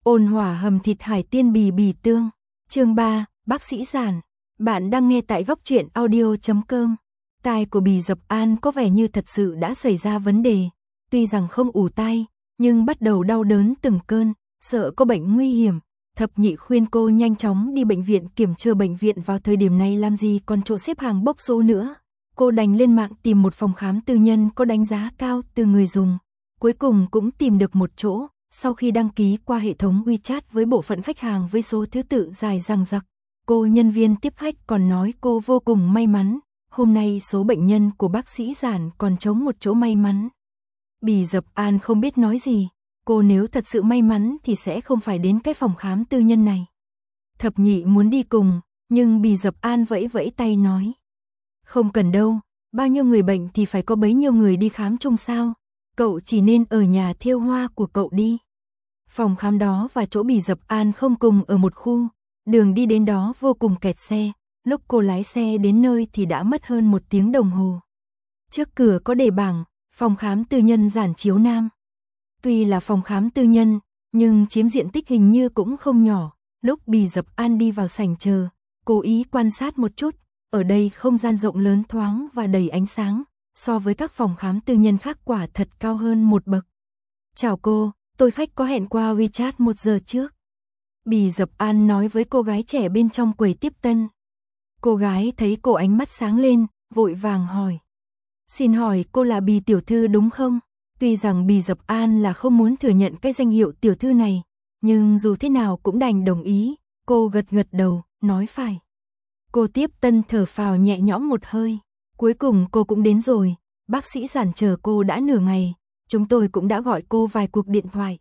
Ôn hòa hầm thịt hải tiên bì bì tương. Chương 3, bác sĩ Giản. Bạn đang nghe tại góc truyện audio.com. Tai của Bì Dập An có vẻ như thật sự đã xảy ra vấn đề. Tuy rằng không ù tai, nhưng bắt đầu đau đớn từng cơn, sợ có bệnh nguy hiểm. Thập Nhị khuyên cô nhanh chóng đi bệnh viện kiểm tra. Bệnh viện vào thời điểm này làm gì còn chỗ xếp hàng bốc số nữa. Cô đành lên mạng tìm một phòng khám tư nhân có đánh giá cao từ người dùng. Cuối cùng cũng tìm được một chỗ. Sau khi đăng ký qua hệ thống WeChat với bộ phận khách hàng với số thứ tự dài dằng dặc, cô nhân viên tiếp khách còn nói cô vô cùng may mắn, hôm nay số bệnh nhân của bác sĩ Giản còn trống một chỗ may mắn. Bì Dập An không biết nói gì, cô nếu thật sự may mắn thì sẽ không phải đến cái phòng khám tư nhân này. Thập Nhị muốn đi cùng, nhưng Bì Dập An vẫy vẫy tay nói. Không cần đâu, bao nhiêu người bệnh thì phải có bấy nhiêu người đi khám chung sao, cậu chỉ nên ở nhà thêu hoa của cậu đi. Phòng khám đó và chỗ Bì Dập An không cùng ở một khu, đường đi đến đó vô cùng kẹt xe, lúc cô lái xe đến nơi thì đã mất hơn 1 tiếng đồng hồ. Trước cửa có đề bảng, phòng khám tư nhân Giản Chiếu Nam. Tuy là phòng khám tư nhân, nhưng chiếm diện tích hình như cũng không nhỏ, lúc Bì Dập An đi vào sảnh chờ, cố ý quan sát một chút, ở đây không gian rộng lớn thoáng và đầy ánh sáng, so với các phòng khám tư nhân khác quả thật cao hơn một bậc. Chào cô. Tôi khách có hẹn qua WeChat 1 giờ trước. Bì Dập An nói với cô gái trẻ bên trong quầy tiếp tân. Cô gái thấy cô ánh mắt sáng lên, vội vàng hỏi. Xin hỏi cô là Bì tiểu thư đúng không? Tuy rằng Bì Dập An là không muốn thừa nhận cái danh hiệu tiểu thư này, nhưng dù thế nào cũng đành đồng ý. Cô gật gật đầu, nói phải. Cô tiếp tân thở phào nhẹ nhõm một hơi. Cuối cùng cô cũng đến rồi, bác sĩ Giản chờ cô đã nửa ngày. Chúng tôi cũng đã gọi cô vài cuộc điện thoại.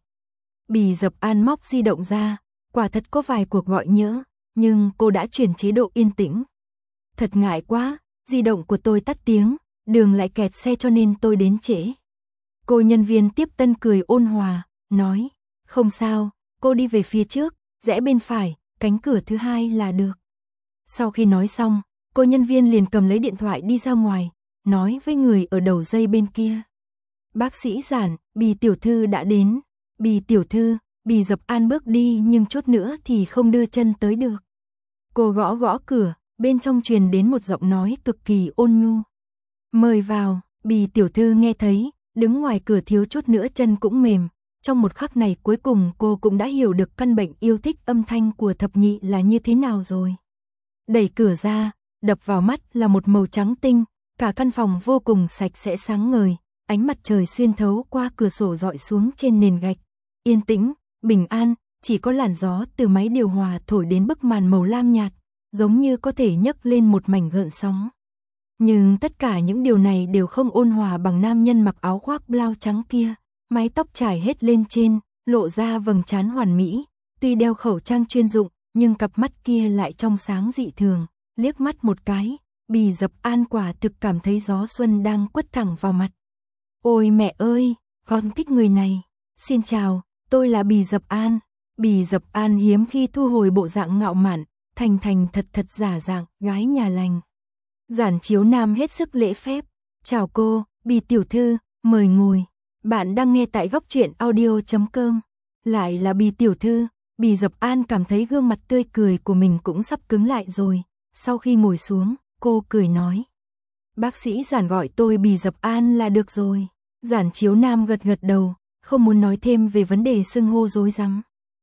Bì Dập An móc di động ra, quả thật có vài cuộc gọi nhỡ, nhưng cô đã chuyển chế độ yên tĩnh. Thật ngại quá, di động của tôi tắt tiếng, đường lại kẹt xe cho nên tôi đến trễ. Cô nhân viên tiếp tân cười ôn hòa, nói, không sao, cô đi về phía trước, rẽ bên phải, cánh cửa thứ 2 là được. Sau khi nói xong, cô nhân viên liền cầm lấy điện thoại đi ra ngoài, nói với người ở đầu dây bên kia. Bác sĩ Giản, Bì tiểu thư đã đến. Bì tiểu thư, Bì Dập An bước đi nhưng chút nữa thì không đưa chân tới được. Cô gõ gõ cửa, bên trong truyền đến một giọng nói cực kỳ ôn nhu. Mời vào. Bì tiểu thư nghe thấy, đứng ngoài cửa thiếu chút nữa chân cũng mềm. Trong một khắc này cuối cùng cô cũng đã hiểu được căn bệnh yêu thích âm thanh của Thập Nhị là như thế nào rồi. Đẩy cửa ra, đập vào mắt là một màu trắng tinh, cả căn phòng vô cùng sạch sẽ sáng ngời. Ánh mặt trời xuyên thấu qua cửa sổ rọi xuống trên nền gạch. Yên tĩnh, bình an, chỉ có làn gió từ máy điều hòa thổi đến bức màn màu lam nhạt, giống như có thể nhấc lên một mảnh gợn sóng. Nhưng tất cả những điều này đều không ôn hòa bằng nam nhân mặc áo khoác blau trắng kia, mái tóc trải hết lên trên, lộ ra vầng trán hoàn mỹ. Tuy đeo khẩu trang chuyên dụng, nhưng cặp mắt kia lại trong sáng dị thường. Liếc mắt một cái, Bì Dập An quả thực cảm thấy gió xuân đang quất thẳng vào mặt. Ôi mẹ ơi, con thích người này. Xin chào, tôi là Bì Dập An. Bì Dập An hiếm khi thu hồi bộ dạng ngạo mạn, thành thật giả dạng, gái nhà lành. Giản Chiếu Nam hết sức lễ phép. Chào cô, Bì tiểu thư, mời ngồi. Bạn đang nghe tại góc truyện audio.com. Lại là Bì tiểu thư, Bì Dập An cảm thấy gương mặt tươi cười của mình cũng sắp cứng lại rồi. Sau khi ngồi xuống, cô cười nói. Bác sĩ Giản gọi tôi Bì Dập An là được rồi. Giản Chiếu Nam gật gật đầu, không muốn nói thêm về vấn đề xưng hô rối rắm.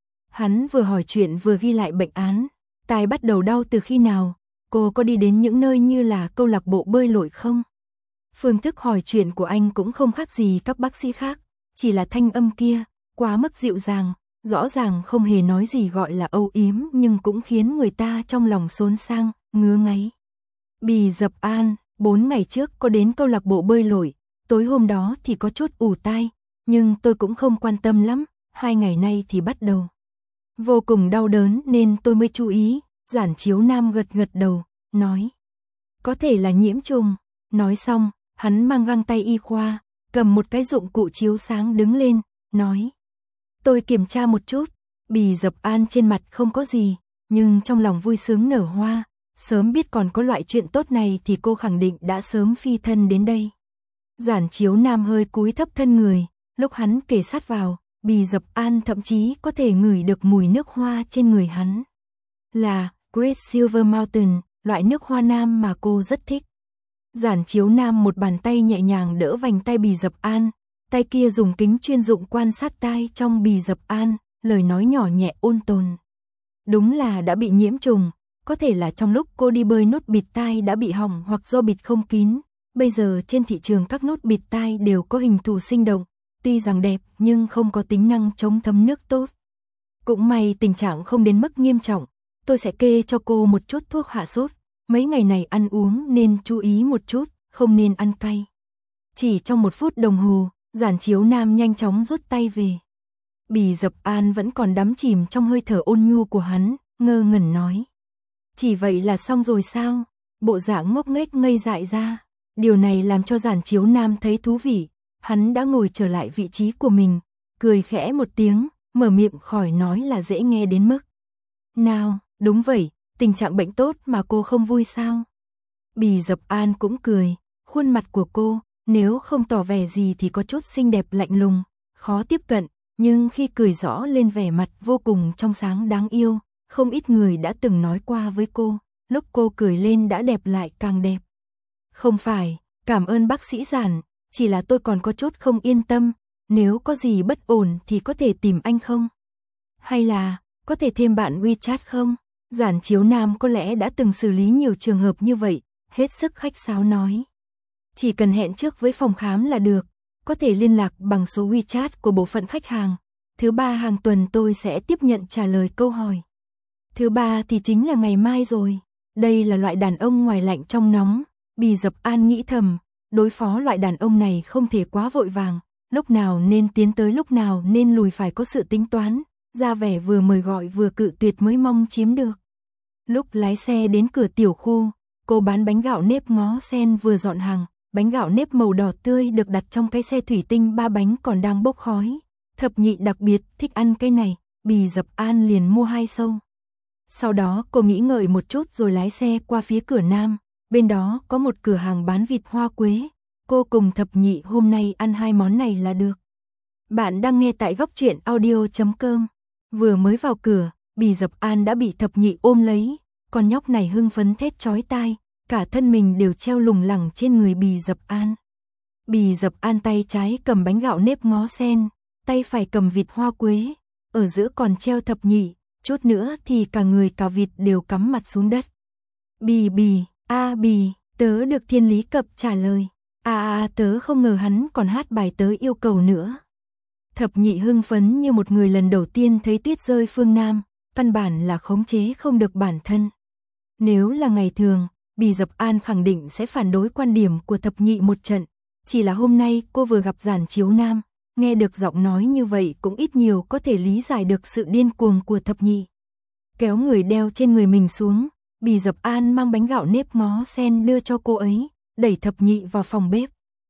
Hắn vừa hỏi chuyện vừa ghi lại bệnh án. Tai bắt đầu đau từ khi nào? Cô có đi đến những nơi như là câu lạc bộ bơi lội không? Phương thức hỏi chuyện của anh cũng không khác gì các bác sĩ khác, chỉ là thanh âm kia, quá mức dịu dàng, rõ ràng không hề nói gì gọi là âu yếm nhưng cũng khiến người ta trong lòng xốn sang, ngứa ngáy. Bì Dập An, 4 ngày trước có đến câu lạc bộ bơi lội. Tối hôm đó thì có chút ù tai, nhưng tôi cũng không quan tâm lắm, 2 ngày nay thì bắt đầu. Vô cùng đau đớn nên tôi mới chú ý. Giản Chiếu Nam gật gật đầu, nói. Có thể là nhiễm trùng. Nói xong, hắn mang găng tay y khoa, cầm một cái dụng cụ chiếu sáng đứng lên, nói. Tôi kiểm tra một chút. Bì Dập An trên mặt không có gì, nhưng trong lòng vui sướng nở hoa. Sớm biết còn có loại chuyện tốt này thì cô khẳng định đã sớm phi thân đến đây. Giản Chiếu Nam hơi cúi thấp thân người, lúc hắn kề sát vào, Bì Dập An thậm chí có thể ngửi được mùi nước hoa trên người hắn. Là Great Silver Mountain, loại nước hoa nam mà cô rất thích. Giản Chiếu Nam một bàn tay nhẹ nhàng đỡ vành tay Bì Dập An, tay kia dùng kính chuyên dụng quan sát tai trong Bì Dập An, lời nói nhỏ nhẹ ôn tồn. Đúng là đã bị nhiễm trùng, có thể là trong lúc cô đi bơi nút bịt tai đã bị hỏng hoặc do bịt không kín. Bây giờ trên thị trường các nút bịt tai đều có hình thù sinh động, tuy rằng đẹp nhưng không có tính năng chống thấm nước tốt. Cũng may tình trạng không đến mức nghiêm trọng, tôi sẽ kê cho cô một chút thuốc hạ sốt. Mấy ngày này ăn uống nên chú ý một chút, không nên ăn cay. Chỉ trong 1 phút đồng hồ, Giản Chiếu Nam nhanh chóng rút tay về. Bì Dập An vẫn còn đắm chìm trong hơi thở ôn nhu của hắn, ngơ ngẩn nói. Chỉ vậy là xong rồi sao? Bộ dạng ngốc nghếch ngây dại ra. Điều này làm cho Giản Chiếu Nam thấy thú vị. Hắn đã ngồi trở lại vị trí của mình, cười khẽ một tiếng, mở miệng khỏi nói là dễ nghe đến mức. Nào, đúng vậy, tình trạng bệnh tốt mà cô không vui sao? Bì Dập An cũng cười, khuôn mặt của cô, nếu không tỏ vẻ gì thì có chút xinh đẹp lạnh lùng, khó tiếp cận, nhưng khi cười rõ lên vẻ mặt vô cùng trong sáng đáng yêu, không ít người đã từng nói qua với cô, lúc cô cười lên đã đẹp lại càng đẹp. Không phải, cảm ơn bác sĩ Giản, chỉ là tôi còn có chút không yên tâm, nếu có gì bất ổn thì có thể tìm anh không? Hay là, có thể thêm bạn WeChat không? Giản Chiếu Nam có lẽ đã từng xử lý nhiều trường hợp như vậy, hết sức khách sáo nói. Chỉ cần hẹn trước với phòng khám là được, có thể liên lạc bằng số WeChat của bộ phận khách hàng. Thứ 3 hàng tuần tôi sẽ tiếp nhận trả lời câu hỏi. Thứ 3 thì chính là ngày mai rồi. Đây là loại đàn ông ngoài lạnh trong nóng. Bì Dập An nghĩ thầm, đối phó loại đàn ông này không thể quá vội vàng. Lúc nào nên tiến tới lúc nào nên lùi phải có sự tính toán. Ra vẻ vừa mời gọi vừa cự tuyệt mới mong chiếm được. Lúc lái xe đến cửa tiểu khu, cô bán bánh gạo nếp ngó sen vừa dọn hàng. Bánh gạo nếp màu đỏ tươi được đặt trong cái xe thủy tinh 3 bánh còn đang bốc khói. Thập nhị đặc biệt thích ăn cái này, Bì Dập An liền mua 2 xâu. Sau đó cô nghĩ ngợi một chút rồi lái xe qua phía cửa nam, bên đó có một cửa hàng bán vịt hoa quế. Cô cùng thập nhị hôm nay ăn 2 món này là được. Bạn đang nghe tại Góc Truyện Audio.com. Vừa mới vào cửa, Bì Dập An đã bị thập nhị ôm lấy, con nhóc này hưng phấn thét chói tai. Cả thân mình đều treo lủng lẳng trên người Bì Dập An. Bì Dập An tay trái cầm bánh gạo nếp ngó sen, tay phải cầm vịt hoa quế, ở giữa còn treo thập nhị, chút nữa thì cả người cả vịt đều cắm mặt xuống đất. Bì, Bì, tớ được Thiên Lý Cập trả lời. Tớ không ngờ hắn còn hát bài tớ yêu cầu nữa. Thập nhị hưng phấn như một người lần đầu tiên thấy tuyết rơi phương Nam, căn bản là khống chế không được bản thân. Nếu là ngày thường, Bì Dập An khẳng định sẽ phản đối quan điểm của thập nhị một trận. Chỉ là hôm nay cô vừa gặp Giản Chiếu Nam, nghe được giọng nói như vậy cũng ít nhiều có thể lý giải được sự điên cuồng của thập nhị. Kéo người đeo trên người mình xuống, Bì Dập An mang bánh gạo nếp ngó sen đưa cho cô ấy, đẩy thập nhị vào phòng bếp.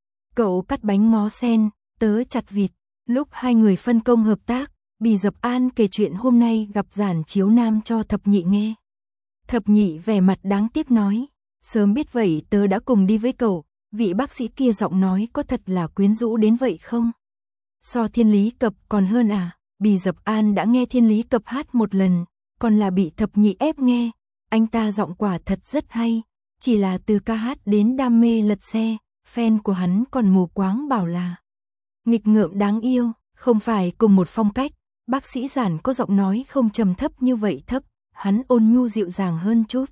Cậu cắt bánh ngó sen, tớ chặt vịt. Lúc hai người phân công hợp tác, Bì Dập An kể chuyện hôm nay gặp Giản Chiếu Nam cho thập nhị nghe. Thập nhị vẻ mặt đáng tiếc nói, sớm biết vậy tớ đã cùng đi với cậu, vị bác sĩ kia giọng nói có thật là quyến rũ đến vậy không? So Thiên Lý Cập còn hơn à? Bì Dập An đã nghe Thiên Lý Cập hát một lần, còn là bị thập nhị ép nghe, anh ta giọng quả thật rất hay, chỉ là từ ca hát đến đam mê lật xe, fan của hắn còn mù quáng bảo là nghịch ngợm đáng yêu, không phải cùng một phong cách, bác sĩ Giản có giọng nói không trầm thấp như vậy thấp, hắn ôn nhu dịu dàng hơn chút.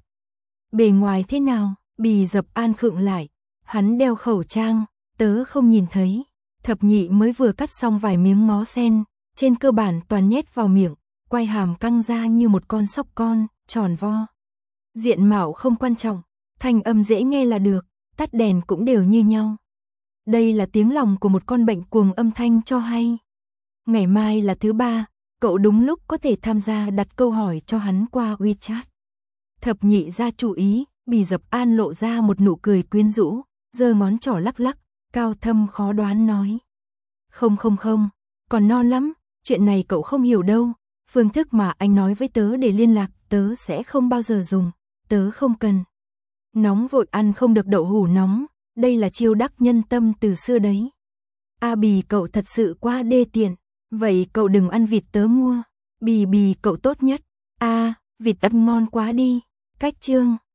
Bề ngoài thế nào? Bì Dập An khựng lại, hắn đeo khẩu trang, tớ không nhìn thấy. Thập nhị mới vừa cắt xong vài miếng ngó sen, trên cơ bản toàn nhét vào miệng, quay hàm căng ra như một con sóc con, tròn vo. Diện mạo không quan trọng, thanh âm dễ nghe là được, tắt đèn cũng đều như nhau. Đây là tiếng lòng của một con bệnh cuồng âm thanh cho hay. Ngày mai là thứ 3, cậu đúng lúc có thể tham gia đặt câu hỏi cho hắn qua WeChat. Thập nhị ra chủ ý, Bì Dập An lộ ra một nụ cười quyến rũ, giơ ngón trỏ lắc lắc, cao thâm khó đoán nói. Không, còn non lắm, chuyện này cậu không hiểu đâu, phương thức mà anh nói với tớ để liên lạc tớ sẽ không bao giờ dùng, tớ không cần. Nóng vội ăn không được đậu hủ nóng, đây là chiêu đắc nhân tâm từ xưa đấy. Bì cậu thật sự quá đê tiện, Vậy cậu đừng ăn vịt tớ mua. Bì bì cậu tốt nhất. À, vịt ấp ngon quá đi. Cách chương